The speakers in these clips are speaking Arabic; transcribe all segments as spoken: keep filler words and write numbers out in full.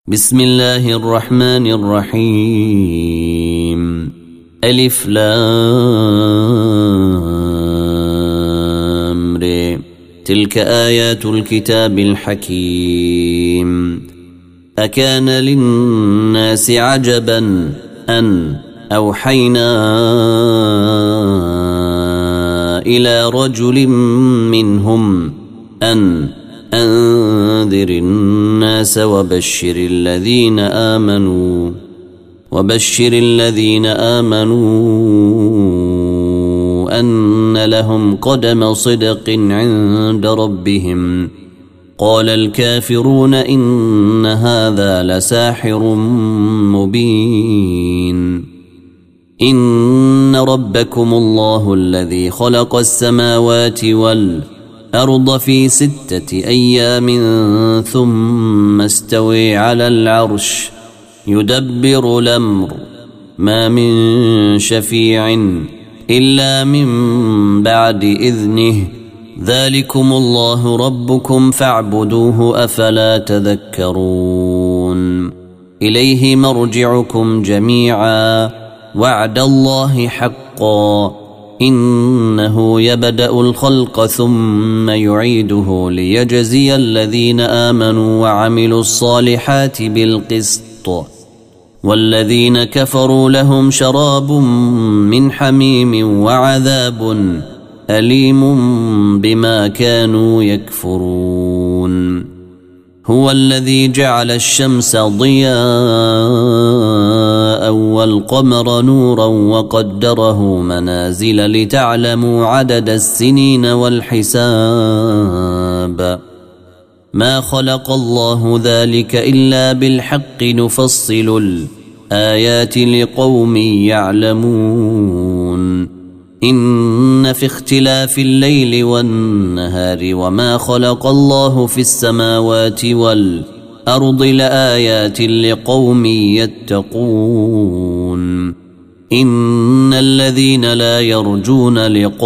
بسم الله الرحمن الرحيم. ألف لام ر. تلك آيات الكتاب الحكيم. أكان للناس عجبا أن أوحينا إلى رجل منهم أن أنذر الناس وبشر الذين آمنوا وبشر الذين آمنوا أن لهم قدم صدق عند ربهم. قال الكافرون إن هذا لساحر مبين. إن ربكم الله الذي خلق السماوات والأرض أرض في ستة أيام ثم استوي على العرش يدبر الأمر ما من شفيع إلا من بعد إذنه ذلكم الله ربكم فاعبدوه أفلا تذكرون. إليه مرجعكم جميعا وعد الله حقا إنه يبدأ الخلق ثم يعيده ليجزي الذين آمنوا وعملوا الصالحات بالقسط والذين كفروا لهم شراب من حميم وعذاب أليم بما كانوا يكفرون. هو الذي جعل الشمس ضياء والقمر نورا وقدره منازل لتعلموا عدد السنين والحساب. ما خلق الله ذلك إلا بالحق نفصل الآيات لقوم يعلمون. إن في اختلاف الليل والنهار وما خلق الله في السماوات والأرض لآيات لقوم يتقون. إن الذين لا يرجون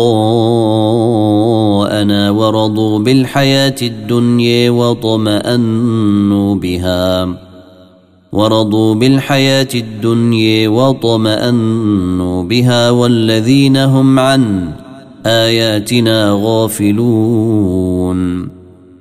لقاءنا ورضوا بالحياة الدنيا وطمأنوا بها ورضوا بالحياة الدنيا وطمأنوا بها والذين هم عن آياتنا غافلون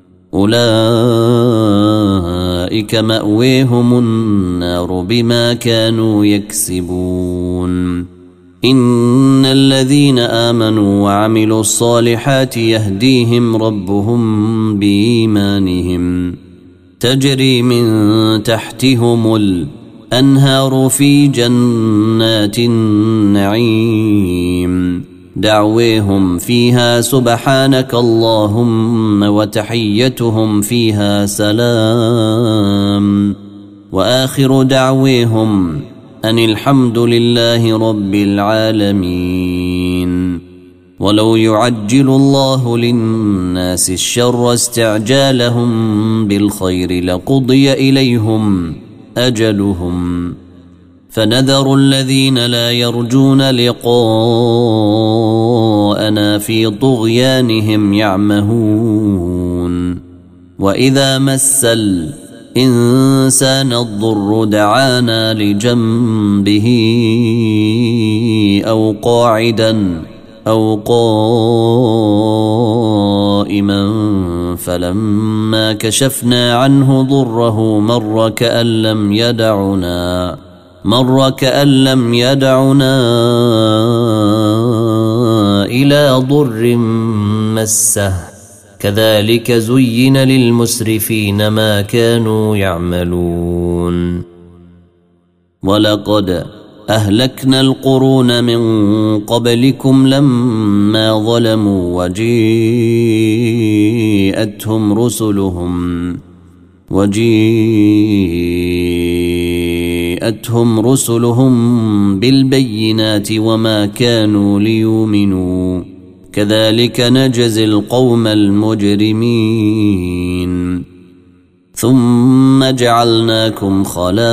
أولئك مأويهم النار بما كانوا يكسبون. إن الذين آمنوا وعملوا الصالحات يهديهم ربهم بإيمانهم تجري من تحتهم الأنهار في جنات النعيم دعويهم فيها سبحانك اللهم وتحيتهم فيها سلام وآخر دعويهم أن الحمد لله رب العالمين. ولو يعجل الله للناس الشر استعجالهم بالخير لقضي إليهم أجلهم فنذر الذين لا يرجون لقاءنا في طغيانهم يعمهون. وإذا مس الإنسان الضر دعانا لجنبه أو قاعدا أو قائما فلما كشفنا عنه ضره مر كأن لم يدعنا مر كأن لم يدعنا إلى ضر مسه كذلك زين للمسرفين ما كانوا يعملون. ولقد أهلكنا القرون من قبلكم لما ظلموا وجيءتهم رسلهم وجيءتهم رسلهم بالبينات وما كانوا ليؤمنوا كذلك نجزي القوم المجرمين. ثم جعلناكم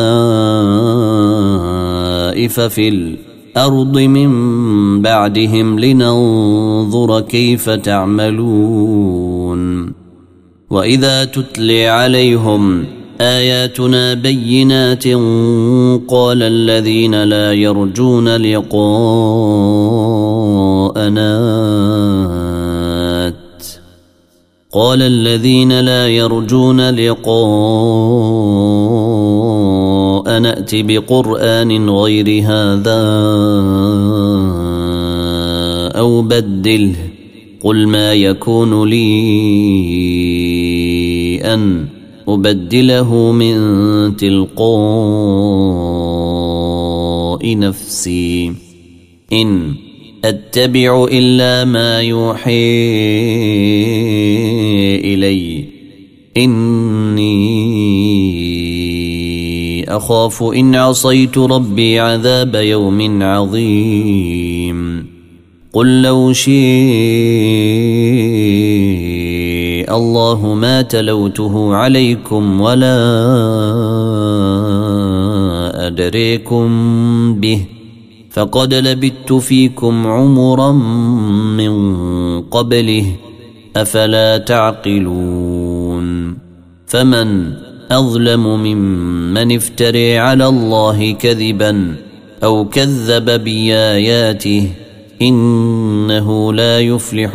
خلائف في الأرض من بعدهم لننظر كيف تعملون. وإذا تتلي عليهم آياتنا بينات قال الذين لا يرجون لقاءنا قال الذين لا يرجون لقاء نأت بقرآن غير هذا أو بدله قل ما يكون لي أن أبدله من تلقاء نفسي إن أتبع إلا ما يوحي إلي إني أخاف إن عصيت ربي عذاب يوم عظيم قل لو شاء الله ما تلوته عليكم ولا أدريكم به فقد لبثت فيكم عمرا من قبله أفلا تعقلون فمن أظلم ممن افتري على الله كذبا أو كذب بآياته إنه لا يفلح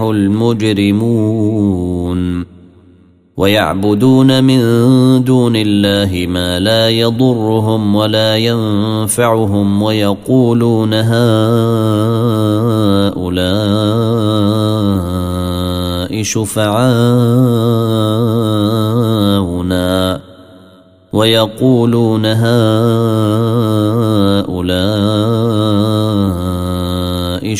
المجرمون ويعبدون من دون الله ما لا يضرهم ولا ينفعهم ويقولون هؤلاء شفعاؤنا ويقولون هؤلاء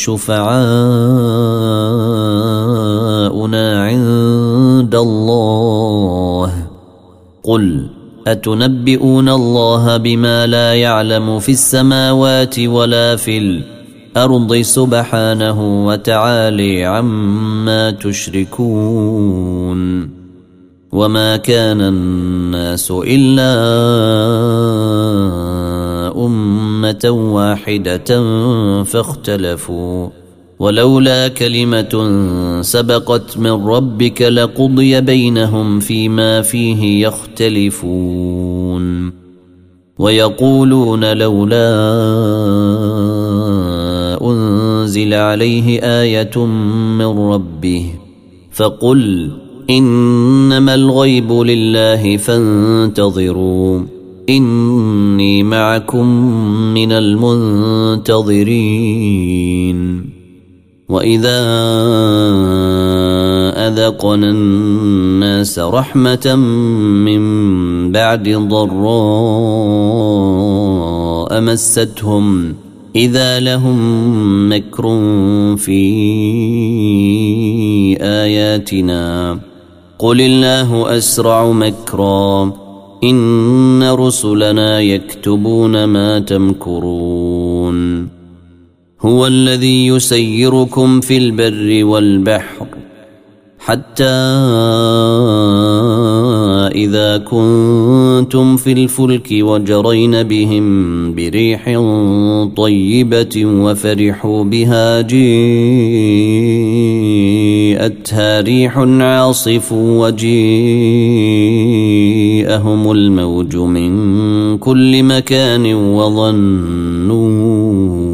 شفعاؤنا عند الله قل أتنبئون الله بما لا يعلم في السماوات ولا في الأرض سبحانه وتعالى عما تشركون وما كان الناس إلا أمة واحدة فاختلفوا ولولا كلمة سبقت من ربك لقضي بينهم فيما فيه يختلفون ويقولون لولا أنزل عليه آية من ربه فقل إنما الغيب لله فانتظروا إني معكم من المنتظرين وإذا أذقنا الناس رحمة من بعد ضراء مستهم إذا لهم مكر في آياتنا قل الله أسرع مكرا إن رسلنا يكتبون ما تمكرون هو الذي يسيركم في البر والبحر حتى إذا كنتم في الفلك وجرين بهم بريح طيبة وفرحوا بها جيءتها ريح عاصف وجيءهم الموج من كل مكان وظنوا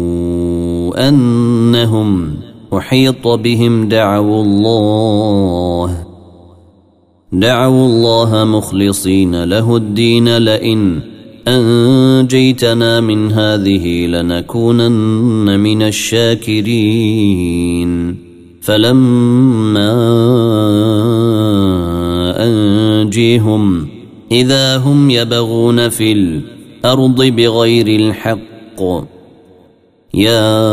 أنهم أحيط بهم دعوا الله دعوا الله مخلصين له الدين لئن أنجيتنا من هذه لنكونن من الشاكرين فلما أنجيهم إذا هم يبغون في الأرض بغير الحق يا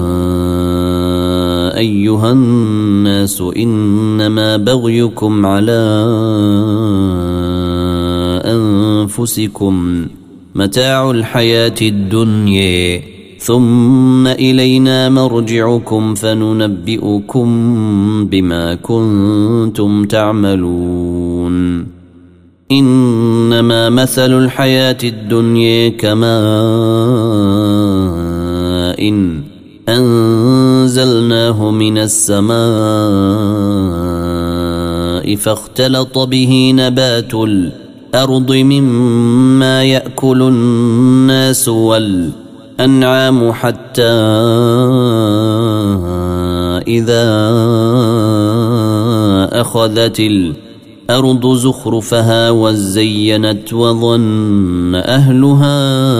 أيها الناس إنما بغيكم على أنفسكم متاع الحياة الدنيا ثم إلينا مرجعكم فننبئكم بما كنتم تعملون إنما مثل الحياة الدنيا كماء إن أنزلناه من السماء فاختلط به نبات الأرض الأرض مما يأكل الناس والأنعام حتى إذا أخذت الأرض زخرفها وزينت وظن أهلها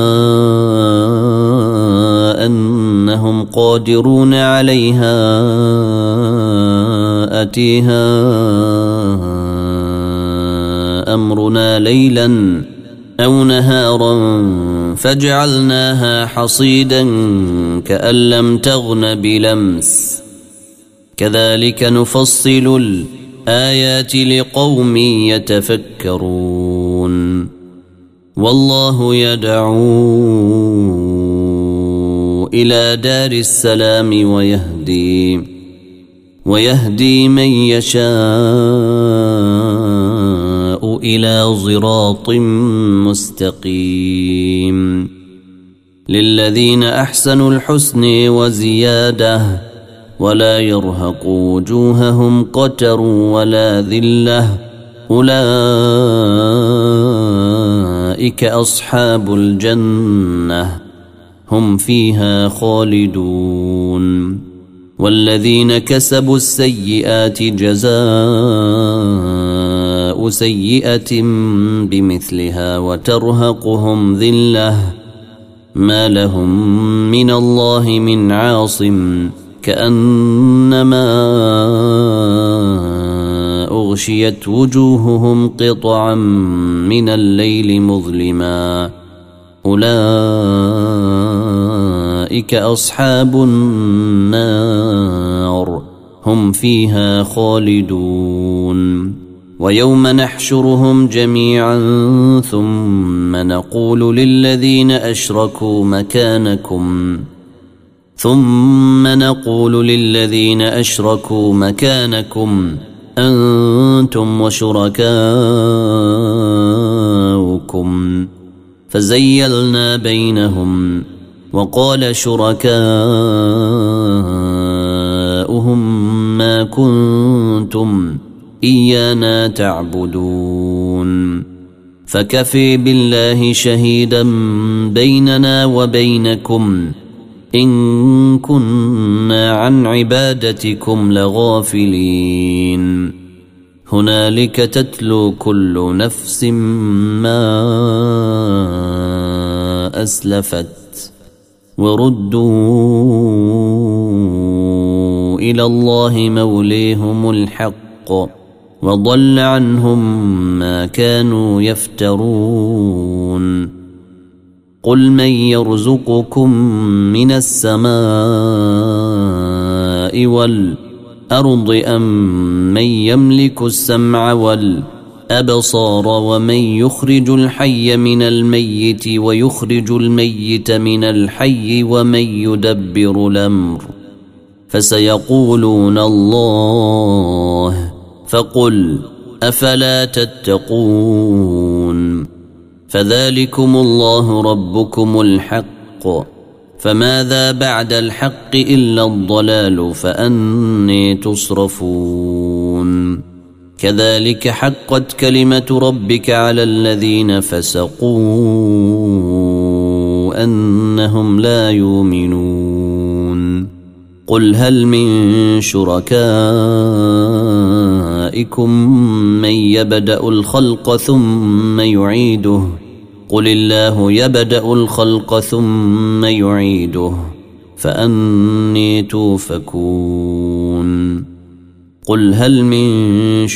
أنهم قادرون عليها أتيها أمرنا ليلا أو نهارا فجعلناها حصيدا كأن لم تغن بلمس كذلك نفصل الآيات لقوم يتفكرون والله يدعو إلى دار السلام ويهدي ويهدي من يشاء إلى صراط مستقيم للذين أحسنوا الحسن وزيادة ولا يرهق وجوههم قتر ولا ذلة أولئك أصحاب الجنة هم فيها خالدون والذين كسبوا السيئات جزاء سيئة بمثلها وترهقهم ذلة ما لهم من الله من عاصم كأنما أغشيت وجوههم قطعا من الليل مظلما أولئك أصحاب النار هم فيها خالدون ويوم نحشرهم جميعا ثم نقول للذين أشركوا مكانكم ثم نقول للذين أشركوا مكانكم أنتم وشركاؤكم فزيلنا بينهم وقال شركاؤهم ما كنتم إيانا تعبدون فكفي بالله شهيدا بيننا وبينكم إن كنا عن عبادتكم لغافلين هنالك تتلو كل نفس ما أسلفت وردوا إلى الله موليهم الحق وضل عنهم ما كانوا يفترون قل من يرزقكم من السماء والأرض أم من يملك السمع والأبصار ومن يخرج الحي من الميت ويخرج الميت من الحي ومن يدبر الأمر فسيقولون الله فقل أفلا تتقون فذلكم الله ربكم الحق فماذا بعد الحق إلا الضلال فأني تصرفون كذلك حقت كلمة ربك على الذين فسقوا أنهم لا يؤمنون قل هل من شركائكم من يبدأ الخلق ثم يعيده قل الله يبدأ الخلق ثم يعيده فأني توفكون قل هل من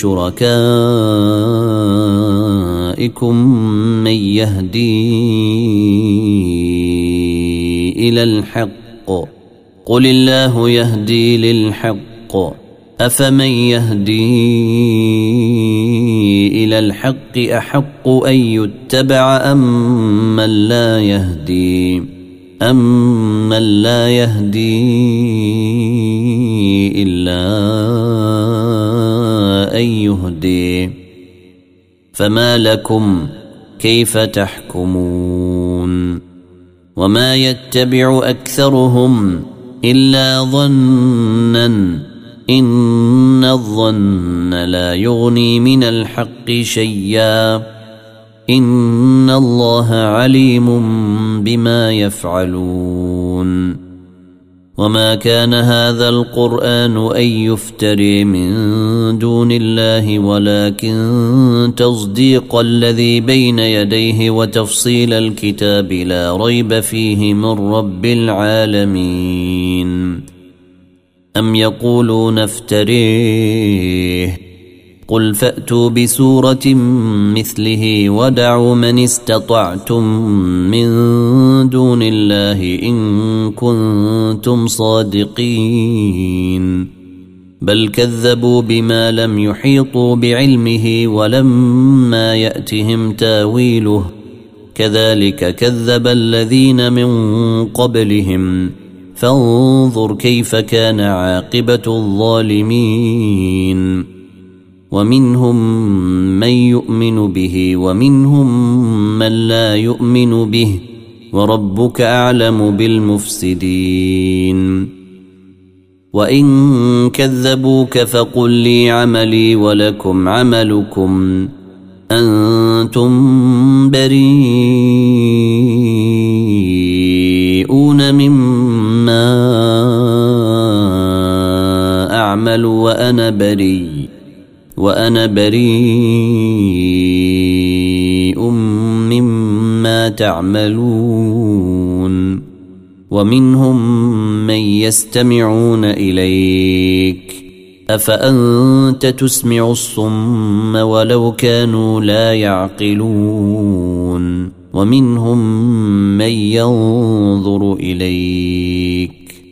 شركائكم من يهدي إلى الحق قل الله يهدي للحق أفمن يهدي إلى الحق أحق أن يتبع أم من لا يهدي أم من لا يهدي إلا أن يهدي فما لكم كيف تحكمون وما يتبع أكثرهم إلا ظنًّا إن الظن لا يغني من الحق شيئا إن الله عليم بما يفعلون وما كان هذا القرآن أن يفتري من دون الله ولكن تصديق الذي بين يديه وتفصيل الكتاب لا ريب فيه من رب العالمين أم يقولون افتريه قل فأتوا بسورة مثله ودعوا من استطعتم من دون الله إن كنتم صادقين بل كذبوا بما لم يحيطوا بعلمه ولما يأتهم تاويله كذلك كذب الذين من قبلهم فانظر كيف كان عاقبة الظالمين ومنهم من يؤمن به ومنهم من لا يؤمن به وربك أعلم بالمفسدين وإن كذبوك فقل لي عملي ولكم عملكم أنتم بريئون مما أعمل وأنا بريء وأنا بريء مما تعملون ومنهم من يستمعون إليك أفأنت تسمع الصم ولو كانوا لا يعقلون ومنهم من ينظر إليك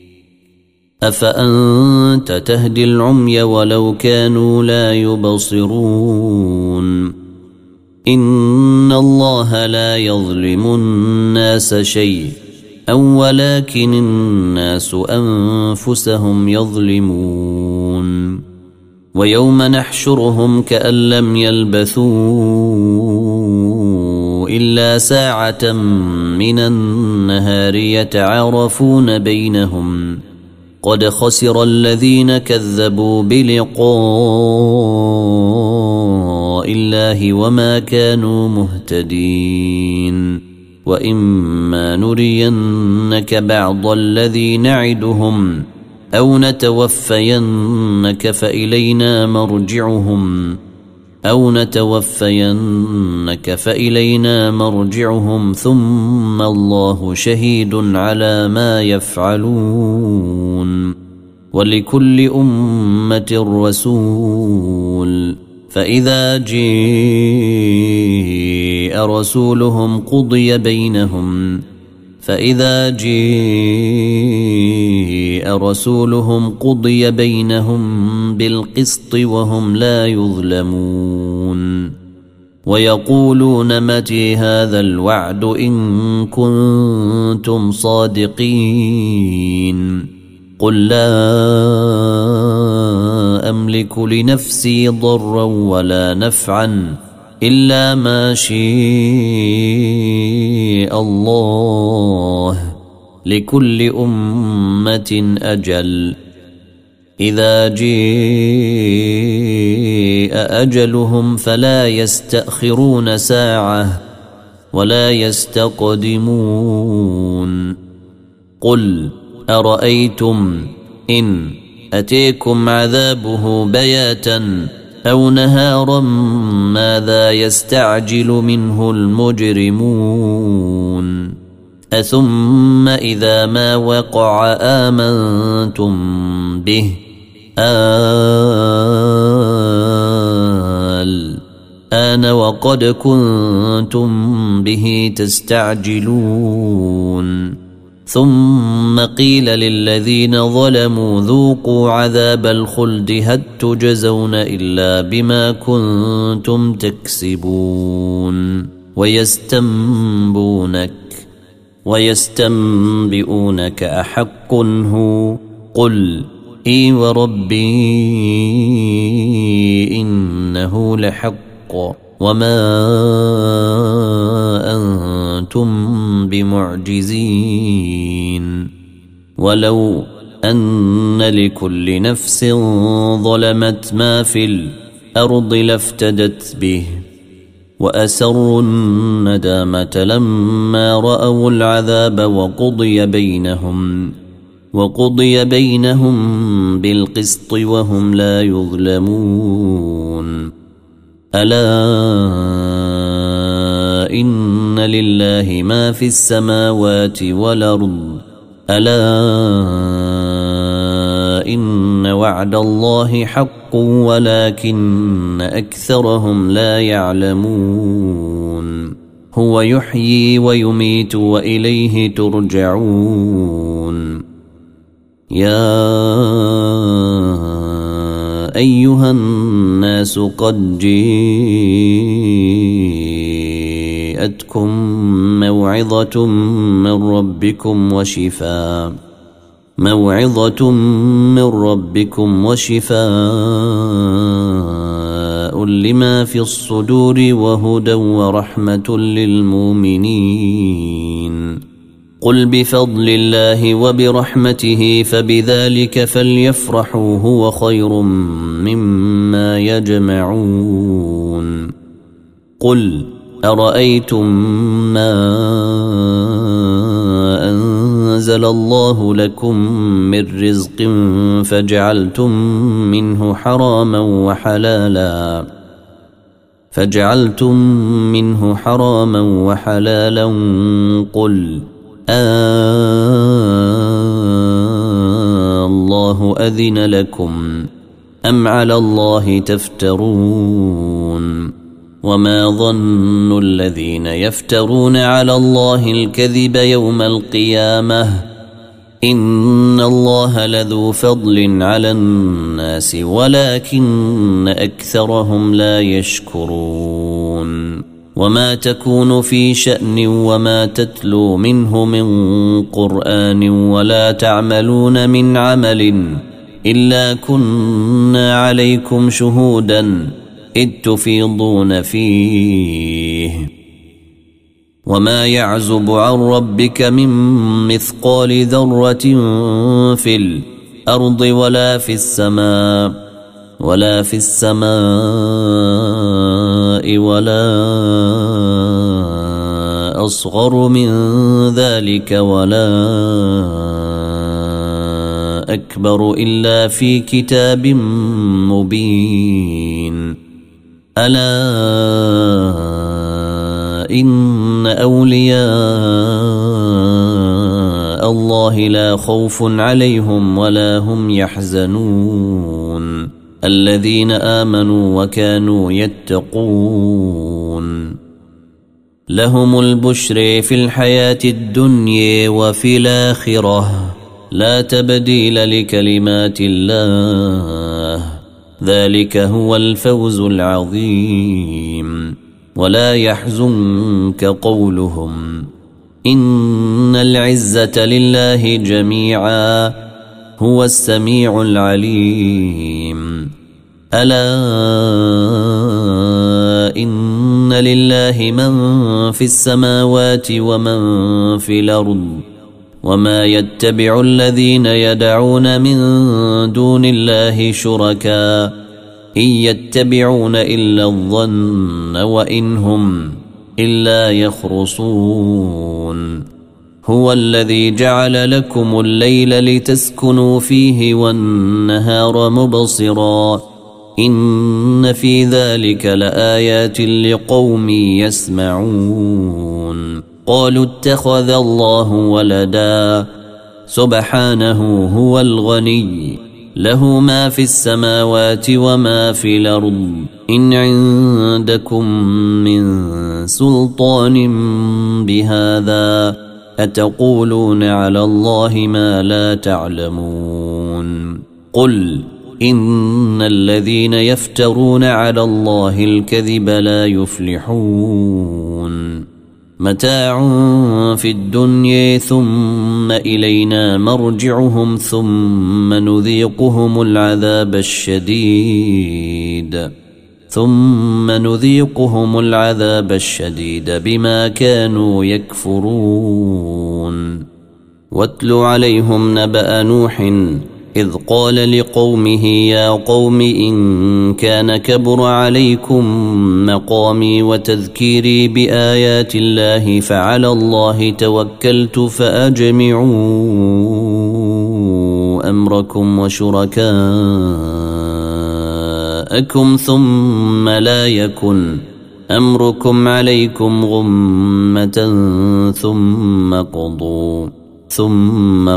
أفأنت تهدي العمي ولو كانوا لا يبصرون إن الله لا يظلم الناس شيء أو ولكن الناس أنفسهم يظلمون ويوم نحشرهم كأن لم يلبثوا إلا ساعة من النهار يتعارفون بينهم قد خسر الذين كذبوا بلقاء الله وما كانوا مهتدين وإما نرينك بعض الذي نعدهم أو نتوفينك فإلينا مرجعهم أو نتوفينك فإلينا مرجعهم ثم الله شهيد على ما يفعلون ولكل أمة رسول فإذا جاء رسولهم قضي بينهم فإذا جاء رسولهم قضي بينهم بالقسط وهم لا يظلمون ويقولون متى هذا الوعد إن كنتم صادقين قل لا أملك لنفسي ضرا ولا نفعا إلا ما شاء الله لكل أمة أجل إذا جاء أجلهم فلا يستأخرون ساعة ولا يستقدمون قل أرأيتم إن أتيكم عذابه بياتا أو نهارا ماذا يستعجل منه المجرمون أثم إذا ما وقع آمنتم به آل آن وقد كنتم به تستعجلون ثم قيل للذين ظلموا ذوقوا عذاب الخلد هل تجزون إلا بما كنتم تكسبون ويستنبونك ويستنبئونك أحق هو قل إي وربي إنه لحق وما أنتم بمعجزين ولو أن لكل نفس ظلمت ما في الأرض لافتدت به وأسروا الندامة لما رأوا العذاب وقضي بينهم وقضي بينهم بالقسط وهم لا يظلمون. ألا إن لله ما في السماوات والأرض ألا إن وعد الله حق ولكن أكثرهم لا يعلمون. هو يحيي ويميت وإليه ترجعون. يا أيها الناس قد جاءتكم موعظة من ربكم وشفاء موعظة من ربكم وشفاء لما في الصدور وهدى ورحمة للمؤمنين. قل بفضل الله وبرحمته فبذلك فليفرحوا هو خير مما يجمعون. قل أرأيتم ما أنزل الله لكم من رزق فجعلتم منه حراما وحلالا فجعلتم منه حراما وحلالا قل آه الله أذن لكم أم على الله تفترون. وما ظن الذين يفترون على الله الكذب يوم القيامة إن الله لذو فضل على الناس ولكن أكثرهم لا يشكرون. وما تكون في شأن وما تتلو منه من قرآن ولا تعملون من عمل إلا كنا عليكم شهودا إذ تفيضون فيه. وما يعزب عن ربك من مثقال ذرة في الأرض ولا في السماء ولا في السماء ولا أصغر من ذلك ولا أكبر إلا في كتاب مبين. ألا إن أولياء الله لا خوف عليهم ولا هم يحزنون الذين آمنوا وكانوا يتقون. لهم البشر في الحياة الدنيا وفي الآخرة لا تبديل لكلمات الله ذلك هو الفوز العظيم. ولا يحزنك قولهم إن العزة لله جميعا هو السميع العليم. ألا إن لله من في السماوات ومن في الأرض وما يتبع الذين يدعون من دون الله شركاء إن يتبعون إلا الظن وإن هم إلا يخرصون. هو الذي جعل لكم الليل لتسكنوا فيه والنهار مبصرا إن في ذلك لآيات لقوم يسمعون. قالوا اتخذ الله ولدا سبحانه هو الغني له ما في السماوات وما في الأرض إن عندكم من سلطان بهذا أتقولون على الله ما لا تعلمون. قل إن الذين يفترون على الله الكذب لا يفلحون. متاع في الدنيا ثم إلينا مرجعهم ثم نذيقهم العذاب الشديد ثم نذيقهم العذاب الشديد بما كانوا يكفرون. واتل عليهم نبأ نوح إذ قال لقومه يا قوم إن كان كبر عليكم مقامي وتذكيري بآيات الله فعلى الله توكلت فأجمعوا أمركم وشركاءكم ثم لا يكن أمركم عليكم غمة ثم قضوا ثم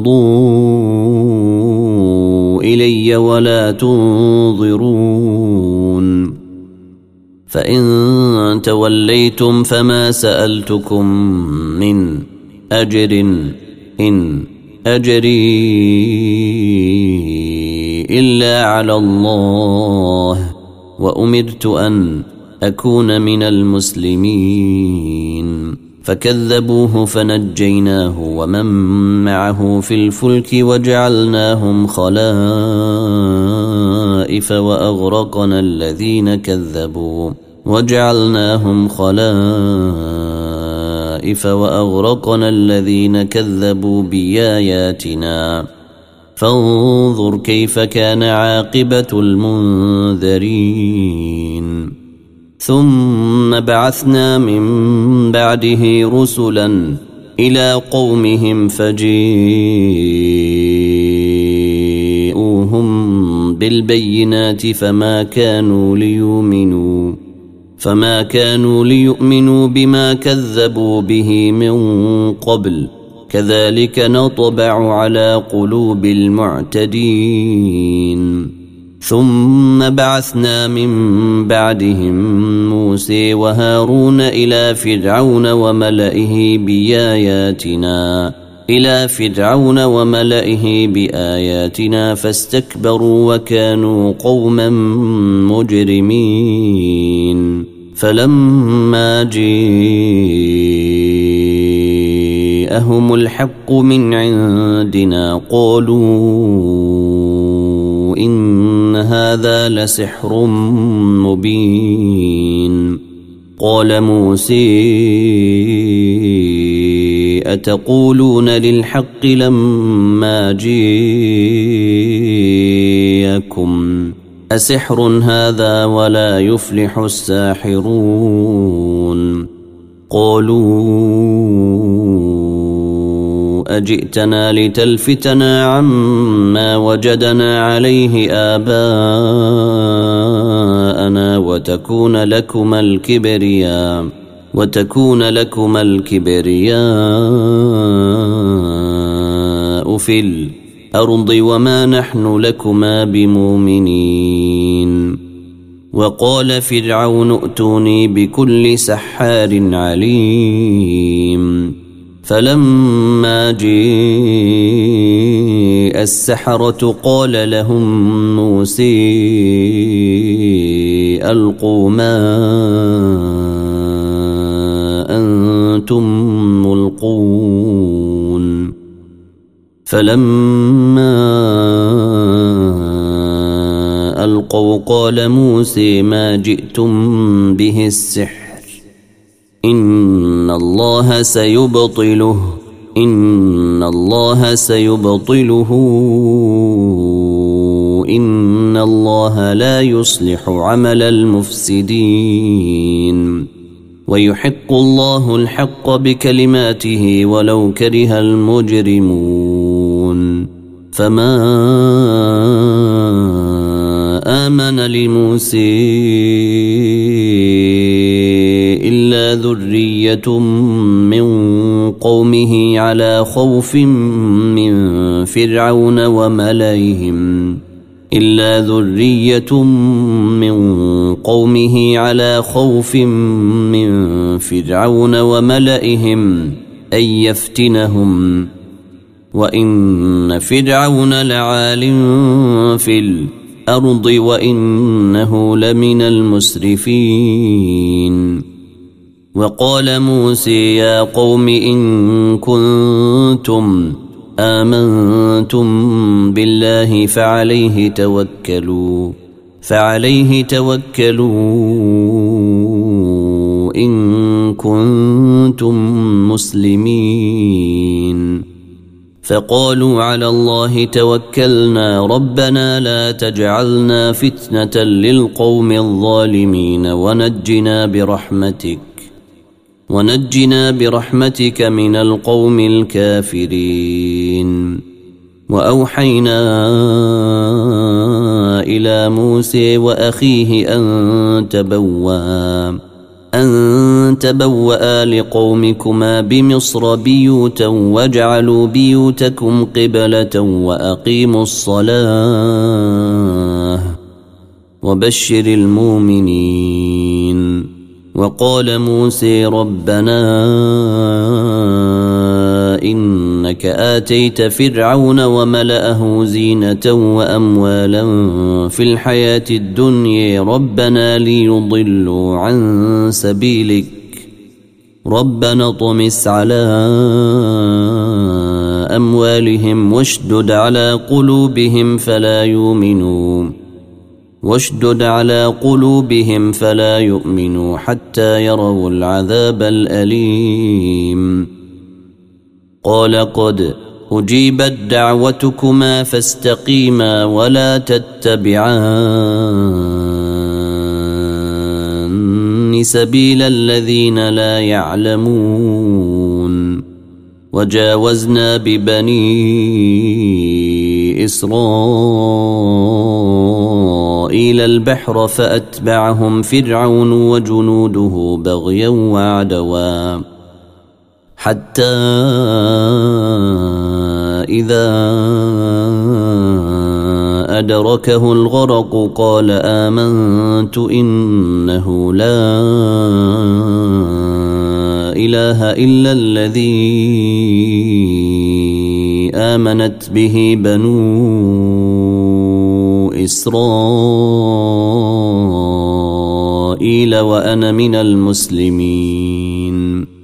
قضوا إلي ولا تنظرون فإن توليتم فما سألتكم من أجر إن أجري إلا على الله وأمرت أن أكون من المسلمين فكذبوه فنجيناه ومن معه في الفلك وجعلناهم خلائف وأغرقنا الذين كذبوا وجعلناهم خلائف وأغرقنا الذين كذبوا بآياتنا فانظر كيف كان عاقبة المنذرين ثم بعثنا من بعده رسلا إلى قومهم فجيءوهم بالبينات فما كانوا ليؤمنوا فما كانوا ليؤمنوا بما كذبوا به من قبل كذلك نطبع على قلوب المعتدين ثم بعثنا من بعدهم موسى وهارون إلى فرعون وملئه بآياتنا إلى فرعون وملئه بآياتنا فاستكبروا وكانوا قوما مجرمين فلما جاءهم الحق من عندنا قالوا إن هذا لسحر مبين قال موسى أتقولون للحق لما جاءكم أسحر هذا ولا يفلح الساحرون قالوا أجئتنا لتلفتنا عما وجدنا عليه آباءنا وتكون لكما الكبرياء وتكون لكما الكبرياء في الأرض وما نحن لكما بمؤمنين وقال فرعون ائتوني بكل سحار عليم فلما جاء السحرة قال لهم موسى ألقوا ما أنتم ملقون فلما ألقوا قال موسى ما جئتم به السحر إن الله سيبطله إن الله سيبطله إن الله لا يصلح عمل المفسدين ويحق الله الحق بكلماته ولو كره المجرمون فما آمن لموسى إلا ذرية من قومه على خوف من فرعون وملئهم إلا ذرية من قومه على خوف من فرعون وملئهم أن يفتنهم وإن فرعون لعال في الأرض وإنه لمن المسرفين وقال موسى يا قوم إن كنتم آمنتم بالله فعليه توكلوا فعليه توكلوا إن كنتم مسلمين فقالوا على الله توكلنا ربنا لا تجعلنا فتنة للقوم الظالمين ونجنا برحمتك ونجنا برحمتك من القوم الكافرين. وأوحينا إلى موسى وأخيه أن تبوأ أن تبوأ لقومكما بمصر بيوتا واجعلوا بيوتكم قبلة وأقيموا الصلاة وبشر المؤمنين. وقال موسى ربنا إنك آتيت فرعون وملأه زينة وأموالا في الحياة الدنيا ربنا ليضلوا عن سبيلك ربنا طمس على أموالهم واشدد على قلوبهم فلا يؤمنوا واشدد على قلوبهم فلا يؤمنوا حتى يروا العذاب الأليم. قال قد أجيبت دعوتكما فاستقيما ولا تتبعان سبيل الذين لا يعلمون. وجاوزنا ببني إسرائيل البحر فأتبعهم فرعون وجنوده بغيا وعدوا حتى إذا أدركه الغرق قال آمنت إنه لا إله إلا الذي آمنت به بنو إسرائيل وأنا من المسلمين.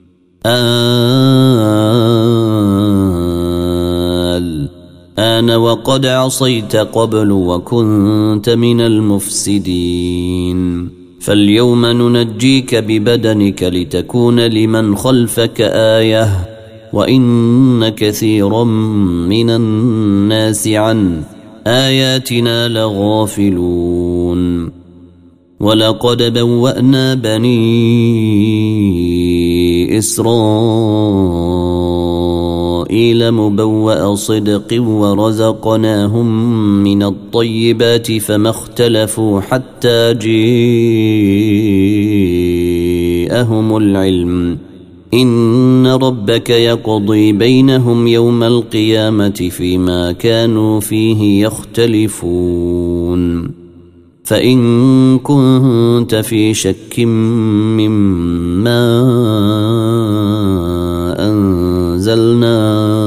الآن وقد عصيت قبل وكنت من المفسدين فاليوم ننجيك ببدنك لتكون لمن خلفك آية وإن كثيرا من الناس عن آياتنا لغافلون. ولقد بوأنا بني إسرائيل مبوأ صدق ورزقناهم من الطيبات فما اختلفوا حتى جاءهم العلم إن ربك يقضي بينهم يوم القيامة فيما كانوا فيه يختلفون. فإن كنت في شك مما أنزلنا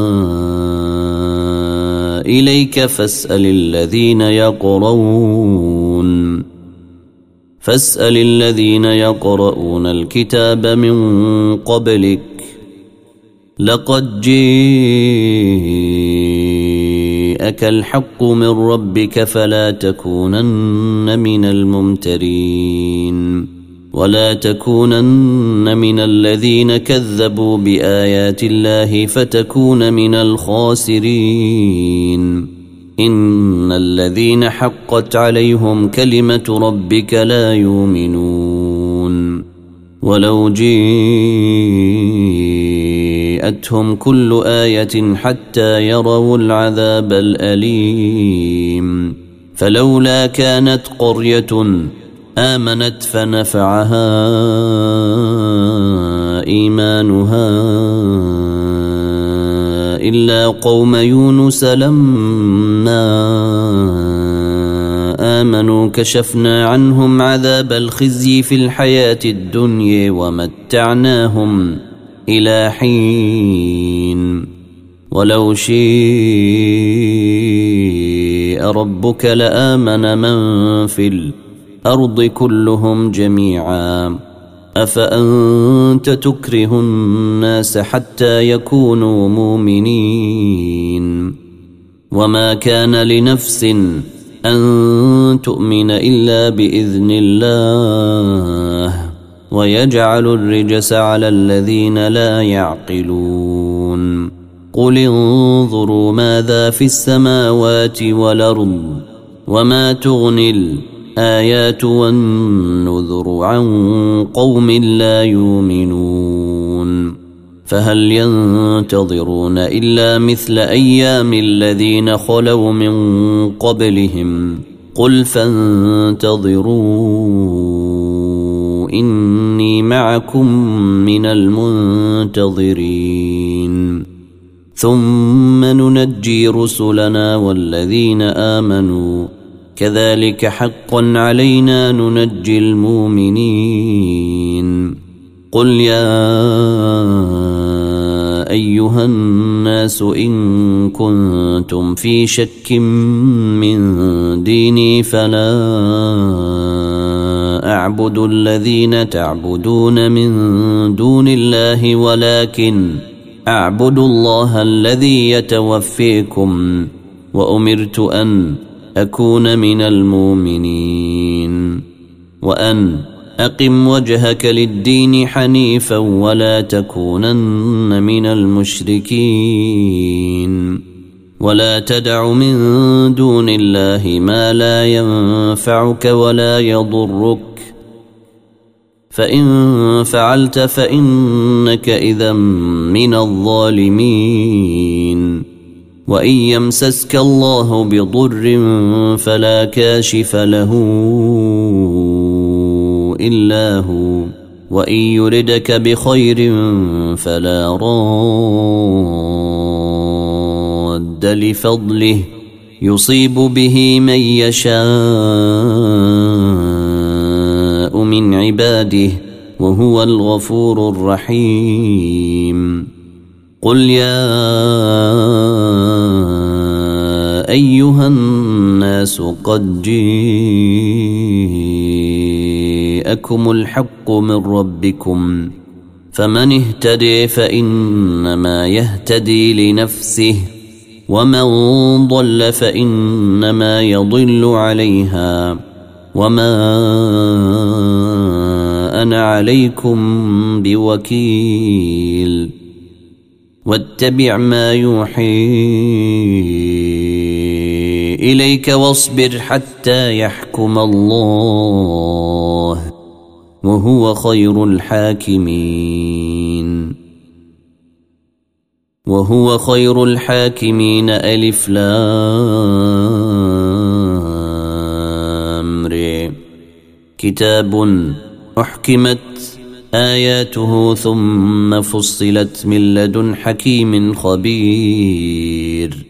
إليك فاسأل الذين يقرؤون فاسأل الذين يقرؤون الكتاب من قبلك لقد جاءك الحق من ربك فلا تكونن من الممترين ولا تكونن من الذين كذبوا بآيات الله فتكون من الخاسرين. إن الذين حقت عليهم كلمة ربك لا يؤمنون ولو جاءتهم كل آية حتى يروا العذاب الأليم. فلولا كانت قرية آمنت فنفعها إيمانها إلا قوم يونس لما آمنوا كشفنا عنهم عذاب الخزي في الحياة الدنيا ومتعناهم إلى حين. ولو شاء ربك لآمن من في الأرض كلهم جميعا أفأنت تكره الناس حتى يكونوا مؤمنين وما كان لنفس أن تؤمن إلا بإذن الله ويجعل الرجس على الذين لا يعقلون. قل انظروا ماذا في السماوات والأرض وما تغني الآيات والنذر عن قوم لا يؤمنون فهل ينتظرون إلا مثل أيام الذين خلوا من قبلهم قل فانتظروا إني معكم من المنتظرين ثم ننجي رسلنا والذين آمنوا كذلك حقا علينا ننجي المؤمنين قل يا أيها الناس إن كنتم في شك من ديني فلا أعبد الذين تعبدون من دون الله ولكن أعبد الله الذي يتوفيكم وأمرت أن أكون من المؤمنين وأن أقم وجهك للدين حنيفا ولا تكونن من المشركين ولا تدع من دون الله ما لا ينفعك ولا يضرك فإن فعلت فإنك إذا من الظالمين وإن يمسسك الله بضر فلا كاشف له إلا هو وإن يردك بخير فلا راد لفضله يصيب به من يشاء من عباده وهو الغفور الرحيم قل يا أيها الناس قد جاءكم الحق من ربكم فمن اهتدي فإنما يهتدي لنفسه ومن ضل فإنما يضل عليها وما أنا عليكم بوكيل واتبع ما يوحي إليك واصبر حتى يحكم الله وهو خير الحاكمين وهو خير الحاكمين ألف لام ر كتاب أحكمت آياته ثم فصلت من لدن حكيم خبير